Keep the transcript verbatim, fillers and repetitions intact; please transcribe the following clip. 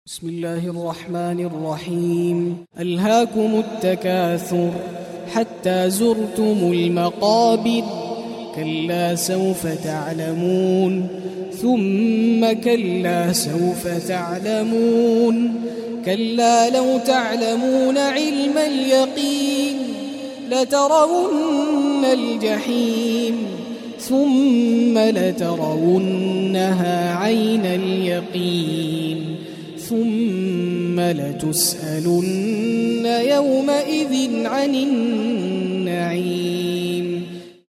بسم الله الرحمن الرحيم. ألهاكم التكاثر حتى زرتم المقابر، كلا سوف تعلمون ثم كلا سوف تعلمون، كلا لو تعلمون علم اليقين لترون الجحيم ثم لترونها عين اليقين ثم لتسألن يومئذ عن النعيم.